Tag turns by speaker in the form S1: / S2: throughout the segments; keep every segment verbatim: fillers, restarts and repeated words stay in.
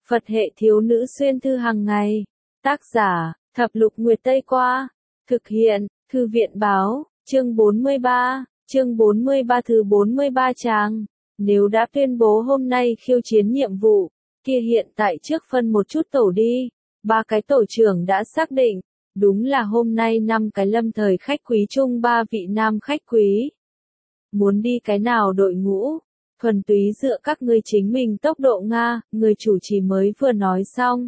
S1: Phật hệ thiếu nữ xuyên thư hàng ngày. Tác giả, Thập Lục Nguyệt Tây Qua. Thực hiện, Thư viện Báo, chương bốn mươi ba, chương bốn mươi ba thứ bốn mươi ba trang. Nếu đã tuyên bố hôm nay khiêu chiến nhiệm vụ, kia hiện tại trước phân một chút tổ đi. Ba cái tổ trưởng đã xác định, đúng là hôm nay năm cái lâm thời khách quý chung ba vị nam khách quý. Muốn đi cái nào đội ngũ? Thuần túy dựa các ngươi chính mình tốc độ Nga, người chủ trì mới vừa nói xong.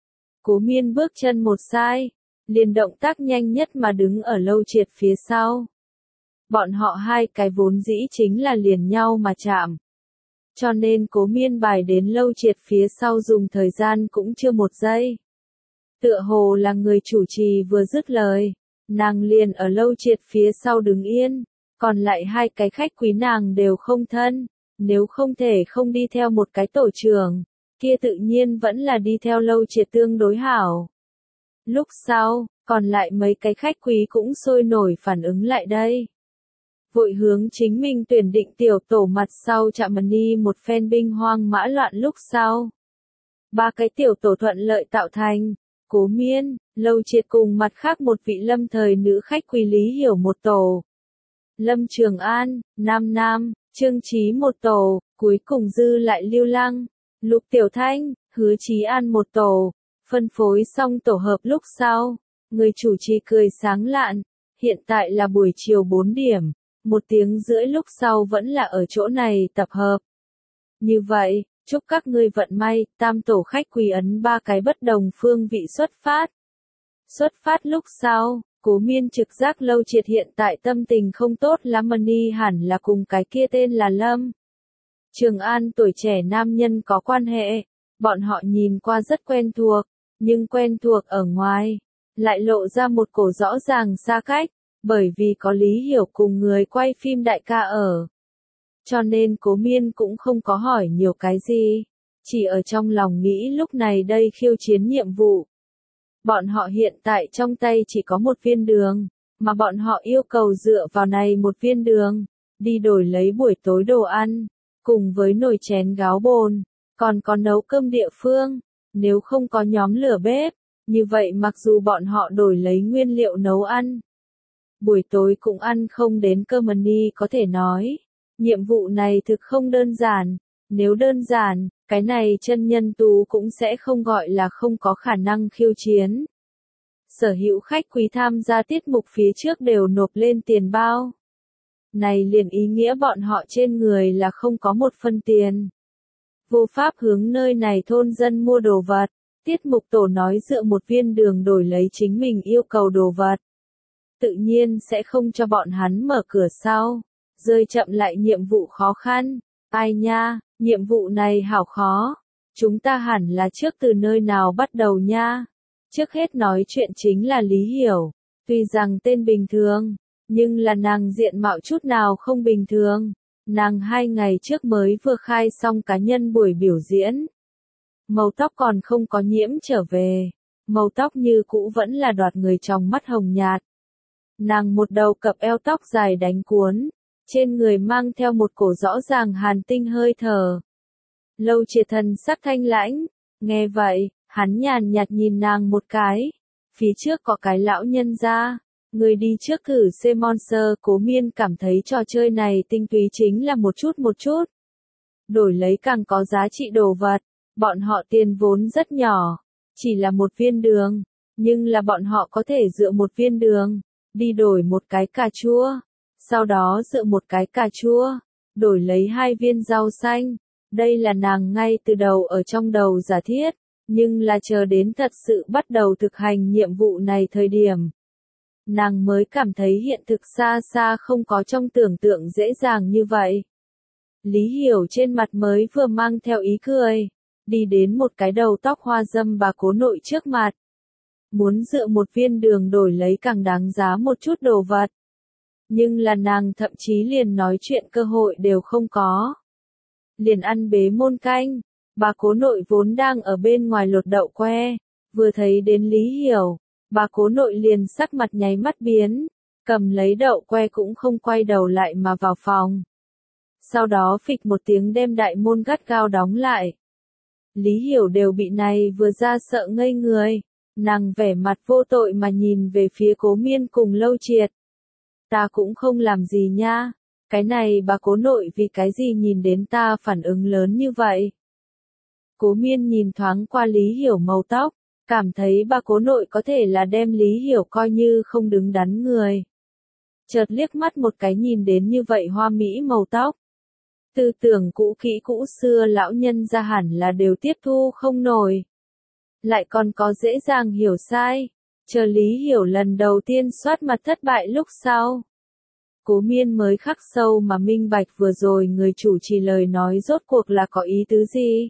S1: Cố Miên bước chân một sai, liền động tác nhanh nhất mà đứng ở Lâu Triệt phía sau. Bọn họ hai cái vốn dĩ chính là liền nhau mà chạm. Cho nên Cố Miên bài đến Lâu Triệt phía sau dùng thời gian cũng chưa một giây. Tựa hồ là người chủ trì vừa dứt lời, nàng liền ở Lâu Triệt phía sau đứng yên, còn lại hai cái khách quý nàng đều không thân. Nếu không thể không đi theo một cái tổ trưởng, kia tự nhiên vẫn là đi theo Lâu Triệt tương đối hảo. Lúc sau, còn lại mấy cái khách quý cũng sôi nổi phản ứng lại đây. Vội hướng chính mình tuyển định tiểu tổ mặt sau chạm ni một phen binh hoang mã loạn lúc sau. Ba cái tiểu tổ thuận lợi tạo thành, Cố Miên, Lâu Triệt cùng mặt khác một vị lâm thời nữ khách quý Lý Hiểu một tổ. Lâm Trường An, Nam Nam, Trương Chí một tổ, cuối cùng dư lại Lưu Lăng, Lục Tiểu Thanh, Hứa Chí An một tổ. Phân phối xong tổ hợp lúc sau, người chủ trì cười sáng lạn, hiện tại là buổi chiều bốn điểm, một tiếng rưỡi lúc sau vẫn là ở chỗ này tập hợp. Như vậy, chúc các ngươi vận may, tam tổ khách quý ấn ba cái bất đồng phương vị xuất phát. Xuất phát lúc sau, Cố Miên trực giác Lâu Triệt hiện tại tâm tình không tốt lắm mà ni hẳn là cùng cái kia tên là Lâm Trường An tuổi trẻ nam nhân có quan hệ, bọn họ nhìn qua rất quen thuộc, nhưng quen thuộc ở ngoài, lại lộ ra một cổ rõ ràng xa cách, bởi vì có Lý Hiểu cùng người quay phim đại ca ở. Cho nên Cố Miên cũng không có hỏi nhiều cái gì, chỉ ở trong lòng nghĩ lúc này đây khiêu chiến nhiệm vụ. Bọn họ hiện tại trong tay chỉ có một viên đường, mà bọn họ yêu cầu dựa vào này một viên đường, đi đổi lấy buổi tối đồ ăn, cùng với nồi chén gáo bồn, còn có nấu cơm địa phương, nếu không có nhóm lửa bếp, như vậy mặc dù bọn họ đổi lấy nguyên liệu nấu ăn, buổi tối cũng ăn không đến cơm ni có thể nói. Nhiệm vụ này thực không đơn giản, nếu đơn giản, cái này chân nhân tú cũng sẽ không gọi là không có khả năng khiêu chiến. Sở hữu khách quý tham gia tiết mục phía trước đều nộp lên tiền bao. Này liền ý nghĩa bọn họ trên người là không có một phân tiền. Vô pháp hướng nơi này thôn dân mua đồ vật, tiết mục tổ nói dựa một viên đường đổi lấy chính mình yêu cầu đồ vật. Tự nhiên sẽ không cho bọn hắn mở cửa sau, rơi chậm lại nhiệm vụ khó khăn. Ai nha, nhiệm vụ này hảo khó. Chúng ta hẳn là trước từ nơi nào bắt đầu nha. Trước hết nói chuyện chính là Lý Hiểu. Tuy rằng tên bình thường, nhưng là nàng diện mạo chút nào không bình thường. Nàng hai ngày trước mới vừa khai xong cá nhân buổi biểu diễn. Màu tóc còn không có nhiễm trở về. Màu tóc như cũ vẫn là đoạt người trong mắt hồng nhạt. Nàng một đầu cặp eo tóc dài đánh cuốn. Trên người mang theo một cổ rõ ràng hàn tinh hơi thở. Lâu Triệt thần sắc thanh lãnh, nghe vậy, hắn nhàn nhạt nhìn nàng một cái. Phía trước có cái lão nhân ra, người đi trước thử xe monster. Cố Miên cảm thấy trò chơi này tinh túy chính là một chút một chút. Đổi lấy càng có giá trị đồ vật, bọn họ tiền vốn rất nhỏ, chỉ là một viên đường, nhưng là bọn họ có thể dựa một viên đường, đi đổi một cái cà chua. Sau đó dựa một cái cà chua, đổi lấy hai viên rau xanh. Đây là nàng ngay từ đầu ở trong đầu giả thiết, nhưng là chờ đến thật sự bắt đầu thực hành nhiệm vụ này thời điểm. Nàng mới cảm thấy hiện thực xa xa không có trong tưởng tượng dễ dàng như vậy. Lý Hiểu trên mặt mới vừa mang theo ý cười, đi đến một cái đầu tóc hoa dâm bà cố nội trước mặt. Muốn dựa một viên đường đổi lấy càng đáng giá một chút đồ vật. Nhưng là nàng thậm chí liền nói chuyện cơ hội đều không có. Liền ăn bế môn canh, bà cố nội vốn đang ở bên ngoài lột đậu que, vừa thấy đến Lý Hiểu, bà cố nội liền sắc mặt nháy mắt biến, cầm lấy đậu que cũng không quay đầu lại mà vào phòng. Sau đó phịch một tiếng đem đại môn gắt gao đóng lại. Lý Hiểu đều bị này vừa ra sợ ngây người. Nàng vẻ mặt vô tội mà nhìn về phía Cố Miên cùng Lâu Triệt. Ta cũng không làm gì nha. Cái này bà cố nội vì cái gì nhìn đến ta phản ứng lớn như vậy? Cố Miên nhìn thoáng qua Lý Hiểu màu tóc, cảm thấy bà cố nội có thể là đem Lý Hiểu coi như không đứng đắn người. Chợt liếc mắt một cái nhìn đến như vậy hoa mỹ màu tóc. Tư tưởng cũ kỹ cũ xưa lão nhân ra hẳn là đều tiếp thu không nổi. Lại còn có dễ dàng hiểu sai. Chờ Lý Hiểu lần đầu tiên soát mặt thất bại lúc sau. Cố Miên mới khắc sâu mà minh bạch vừa rồi người chủ trì lời nói rốt cuộc là có ý tứ gì.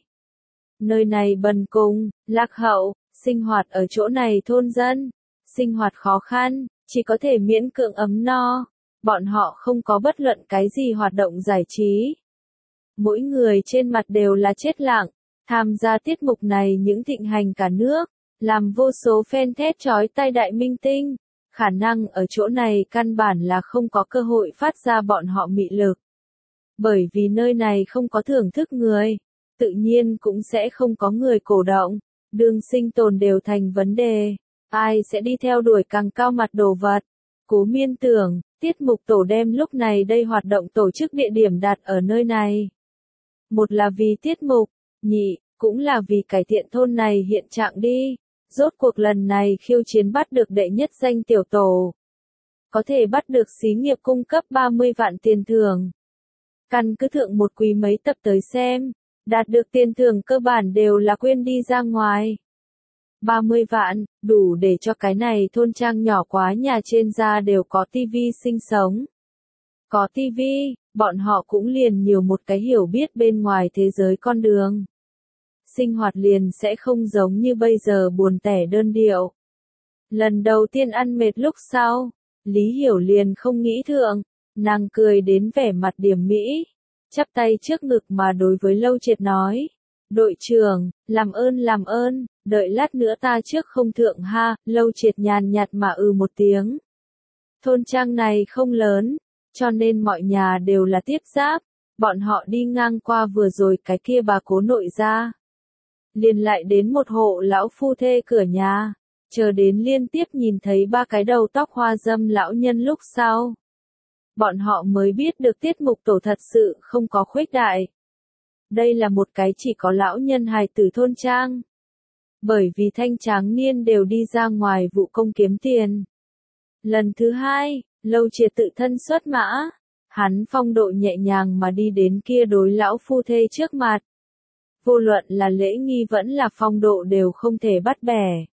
S1: Nơi này bần cùng, lạc hậu, sinh hoạt ở chỗ này thôn dân, sinh hoạt khó khăn, chỉ có thể miễn cưỡng ấm no. Bọn họ không có bất luận cái gì hoạt động giải trí. Mỗi người trên mặt đều là chết lặng, tham gia tiết mục này những thịnh hành cả nước, làm vô số fan thét chói tai đại minh tinh. Khả năng ở chỗ này căn bản là không có cơ hội phát ra bọn họ mị lực. Bởi vì nơi này không có thưởng thức người, tự nhiên cũng sẽ không có người cổ động, đường sinh tồn đều thành vấn đề, ai sẽ đi theo đuổi càng cao mặt đồ vật. Cố Miên tưởng, tiết mục tổ đem lúc này đây hoạt động tổ chức địa điểm đặt ở nơi này. Một là vì tiết mục, nhị, cũng là vì cải thiện thôn này hiện trạng đi. Rốt cuộc lần này khiêu chiến bắt được đệ nhất danh tiểu tổ. Có thể bắt được xí nghiệp cung cấp ba mươi vạn tiền thưởng. Căn cứ thượng một quý mấy tập tới xem, đạt được tiền thưởng cơ bản đều là quên đi ra ngoài. ba mươi vạn, đủ để cho cái này thôn trang nhỏ quá nhà trên ra đều có tivi sinh sống. Có tivi, bọn họ cũng liền nhiều một cái hiểu biết bên ngoài thế giới con đường. Sinh hoạt liền sẽ không giống như bây giờ buồn tẻ đơn điệu. Lần đầu tiên ăn mệt lúc sau, Lý Hiểu liền không nghĩ thượng, nàng cười đến vẻ mặt điểm mỹ, chắp tay trước ngực mà đối với Lâu Triệt nói, đội trưởng, làm ơn làm ơn, đợi lát nữa ta trước không thượng ha. Lâu Triệt nhàn nhạt mà ừ một tiếng. Thôn trang này không lớn, cho nên mọi nhà đều là tiếp giáp, bọn họ đi ngang qua vừa rồi cái kia bà cố nội ra. Liền lại đến một hộ lão phu thê cửa nhà, chờ đến liên tiếp nhìn thấy ba cái đầu tóc hoa dâm lão nhân lúc sau. Bọn họ mới biết được tiết mục tổ thật sự không có khuếch đại. Đây là một cái chỉ có lão nhân hài tử thôn trang. Bởi vì thanh tráng niên đều đi ra ngoài vụ công kiếm tiền. Lần thứ hai, Lâu Triệt tự thân xuất mã, hắn phong độ nhẹ nhàng mà đi đến kia đối lão phu thê trước mặt. Vô luận là lễ nghi vẫn là phong độ đều không thể bắt bẻ.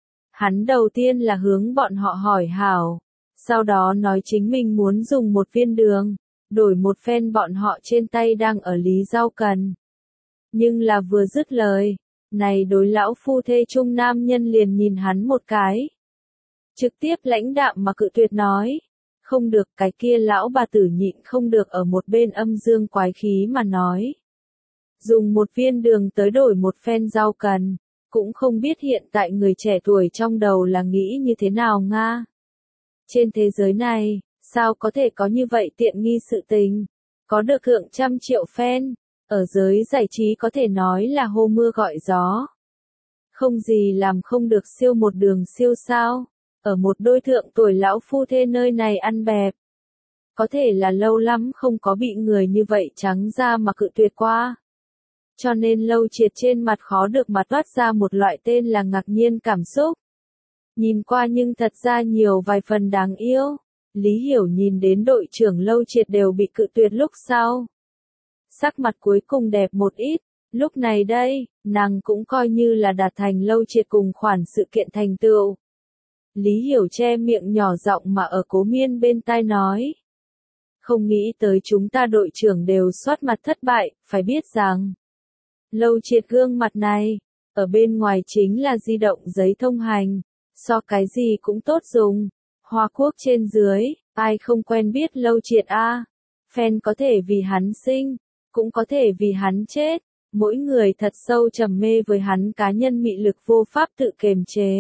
S1: Hắn đầu tiên là hướng bọn họ hỏi hảo, sau đó nói chính mình muốn dùng một viên đường, đổi một phen bọn họ trên tay đang ở lý rau cần. Nhưng là vừa dứt lời, này đối lão phu thê trung nam nhân liền nhìn hắn một cái. Trực tiếp lãnh đạm mà cự tuyệt nói, không được, cái kia lão bà tử nhịn không được ở một bên âm dương quái khí mà nói. Dùng một viên đường tới đổi một phen rau cần, cũng không biết hiện tại người trẻ tuổi trong đầu là nghĩ như thế nào nga. Trên thế giới này, sao có thể có như vậy tiện nghi sự tình, có được thượng trăm triệu fan, ở giới giải trí có thể nói là hô mưa gọi gió. Không gì làm không được siêu một đường siêu sao, ở một đôi thượng tuổi lão phu thê nơi này ăn bẹp. Có thể là lâu lắm không có bị người như vậy trắng ra mà cự tuyệt qua. Cho nên Lâu Triệt trên mặt khó được mà toát ra một loại tên là ngạc nhiên cảm xúc. Nhìn qua nhưng thật ra nhiều vài phần đáng yêu. Lý Hiểu nhìn đến đội trưởng Lâu Triệt đều bị cự tuyệt lúc sau. Sắc mặt cuối cùng đẹp một ít, lúc này đây, nàng cũng coi như là đạt thành Lâu Triệt cùng khoản sự kiện thành tựu. Lý Hiểu che miệng nhỏ giọng mà ở Cố Miên bên tai nói. Không nghĩ tới chúng ta đội trưởng đều soát mặt thất bại, phải biết rằng. Lâu Triệt gương mặt này, ở bên ngoài chính là di động giấy thông hành, so cái gì cũng tốt dùng. Hoa Quốc trên dưới, ai không quen biết Lâu Triệt a? Fan có thể vì hắn sinh, cũng có thể vì hắn chết, mỗi người thật sâu trầm mê với hắn cá nhân mị lực vô pháp tự kiềm chế.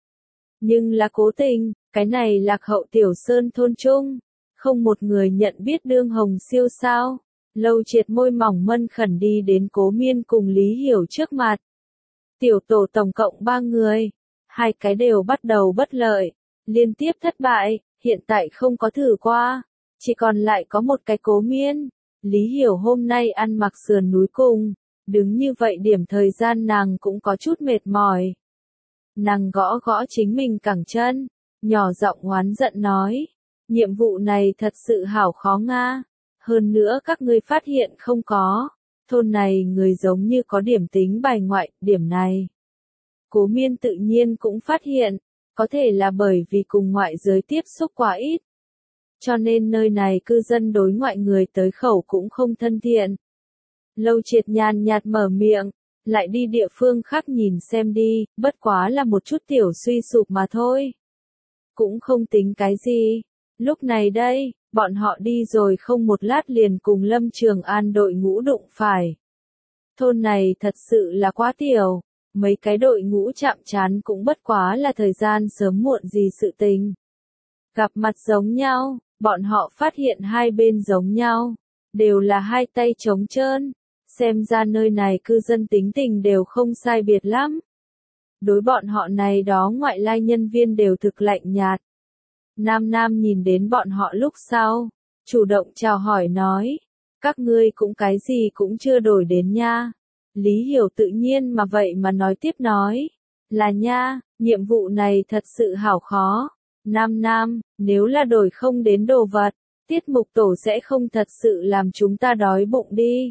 S1: Nhưng là cố tình, cái này lạc hậu tiểu sơn thôn trung, không một người nhận biết đương hồng siêu sao. Lâu Triệt môi mỏng mân khẩn đi đến Cố Miên cùng Lý Hiểu trước mặt. Tiểu tổ tổng cộng ba người, hai cái đều bắt đầu bất lợi, liên tiếp thất bại, hiện tại không có thử qua, chỉ còn lại có một cái Cố Miên. Lý Hiểu hôm nay ăn mặc sườn núi cùng, đứng như vậy điểm thời gian nàng cũng có chút mệt mỏi. Nàng gõ gõ chính mình cẳng chân, nhỏ giọng oán giận nói, nhiệm vụ này thật sự hảo khó nga, hơn nữa các ngươi phát hiện không có, thôn này người giống như có điểm tính bài ngoại, điểm này. Cố Miên tự nhiên cũng phát hiện, có thể là bởi vì cùng ngoại giới tiếp xúc quá ít. Cho nên nơi này cư dân đối ngoại người tới khẩu cũng không thân thiện. Lâu Triệt nhàn nhạt mở miệng, lại đi địa phương khác nhìn xem đi, bất quá là một chút tiểu suy sụp mà thôi. Cũng không tính cái gì. Lúc này đây, bọn họ đi rồi không một lát liền cùng Lâm Trường An đội ngũ đụng phải. Thôn này thật sự là quá tiểu, mấy cái đội ngũ chạm trán cũng bất quá là thời gian sớm muộn gì sự tình. Gặp mặt giống nhau, bọn họ phát hiện hai bên giống nhau, đều là hai tay trống trơn, xem ra nơi này cư dân tính tình đều không sai biệt lắm. Đối bọn họ này đó ngoại lai nhân viên đều thực lạnh nhạt. Nam Nam nhìn đến bọn họ lúc sau, chủ động chào hỏi nói, các ngươi cũng cái gì cũng chưa đổi đến nha. Lý Hiểu tự nhiên mà vậy mà nói tiếp nói, là nha, nhiệm vụ này thật sự hảo khó. Nam Nam, nếu là đổi không đến đồ vật, tiết mục tổ sẽ không thật sự làm chúng ta đói bụng đi.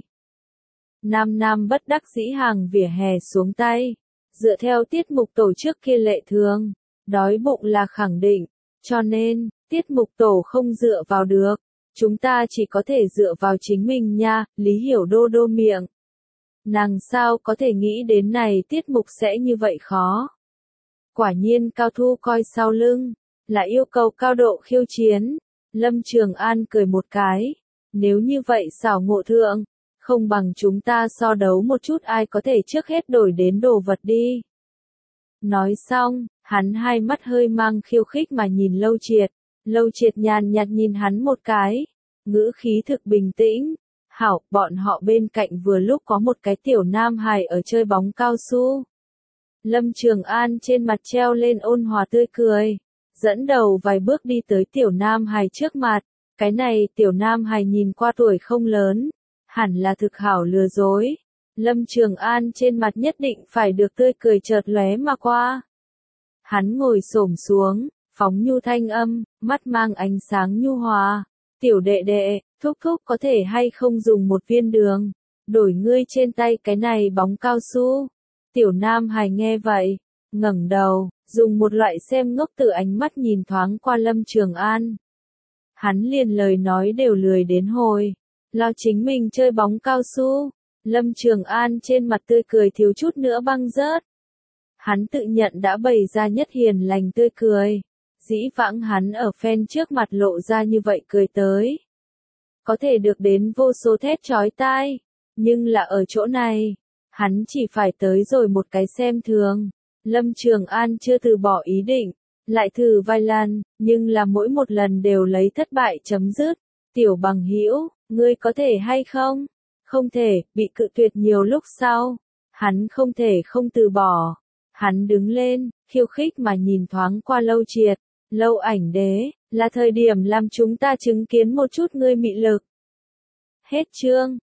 S1: Nam Nam bất đắc dĩ hàng vỉa hè xuống tay, dựa theo tiết mục tổ trước kia lệ thường, đói bụng là khẳng định, cho nên, tiết mục tổ không dựa vào được, chúng ta chỉ có thể dựa vào chính mình nha. Lý Hiểu đô đô miệng. Nàng sao có thể nghĩ đến này tiết mục sẽ như vậy khó. Quả nhiên Cao Thu coi sau lưng, là yêu cầu cao độ khiêu chiến. Lâm Trường An cười một cái, nếu như vậy xảo ngộ thượng, không bằng chúng ta so đấu một chút ai có thể trước hết đổi đến đồ vật đi. Nói xong, hắn hai mắt hơi mang khiêu khích mà nhìn Lâu Triệt, Lâu Triệt nhàn nhạt nhìn hắn một cái, ngữ khí thực bình tĩnh. Hảo, bọn họ bên cạnh vừa lúc có một cái tiểu nam hài ở chơi bóng cao su. Lâm Trường An trên mặt treo lên ôn hòa tươi cười, dẫn đầu vài bước đi tới tiểu nam hài trước mặt. Cái này tiểu nam hài nhìn qua tuổi không lớn, hẳn là thực hảo lừa dối. Lâm Trường An trên mặt nhất định phải được tươi cười chợt lóe mà qua. Hắn ngồi xổm xuống, phóng nhu thanh âm, mắt mang ánh sáng nhu hòa. Tiểu đệ đệ, thúc thúc có thể hay không dùng một viên đường, đổi ngươi trên tay cái này bóng cao su. Tiểu Nam Hải nghe vậy, ngẩng đầu, dùng một loại xem ngốc từ ánh mắt nhìn thoáng qua Lâm Trường An. Hắn liền lời nói đều lười đến hồi, lo chính mình chơi bóng cao su. Lâm Trường An trên mặt tươi cười thiếu chút nữa băng rớt. Hắn tự nhận đã bày ra nhất hiền lành tươi cười. Dĩ vãng hắn ở fan trước mặt lộ ra như vậy cười tới. Có thể được đến vô số thét chói tai. Nhưng là ở chỗ này, hắn chỉ phải tới rồi một cái xem thường. Lâm Trường An chưa từ bỏ ý định, lại thử vài lần, nhưng là mỗi một lần đều lấy thất bại chấm dứt. Tiểu bằng hữu, ngươi có thể hay không? Không thể, bị cự tuyệt nhiều lúc sau. Hắn không thể không từ bỏ. Hắn đứng lên, khiêu khích mà nhìn thoáng qua Lâu Triệt. Lâu ảnh đế, là thời điểm làm chúng ta chứng kiến một chút ngươi mị lực. Hết chương.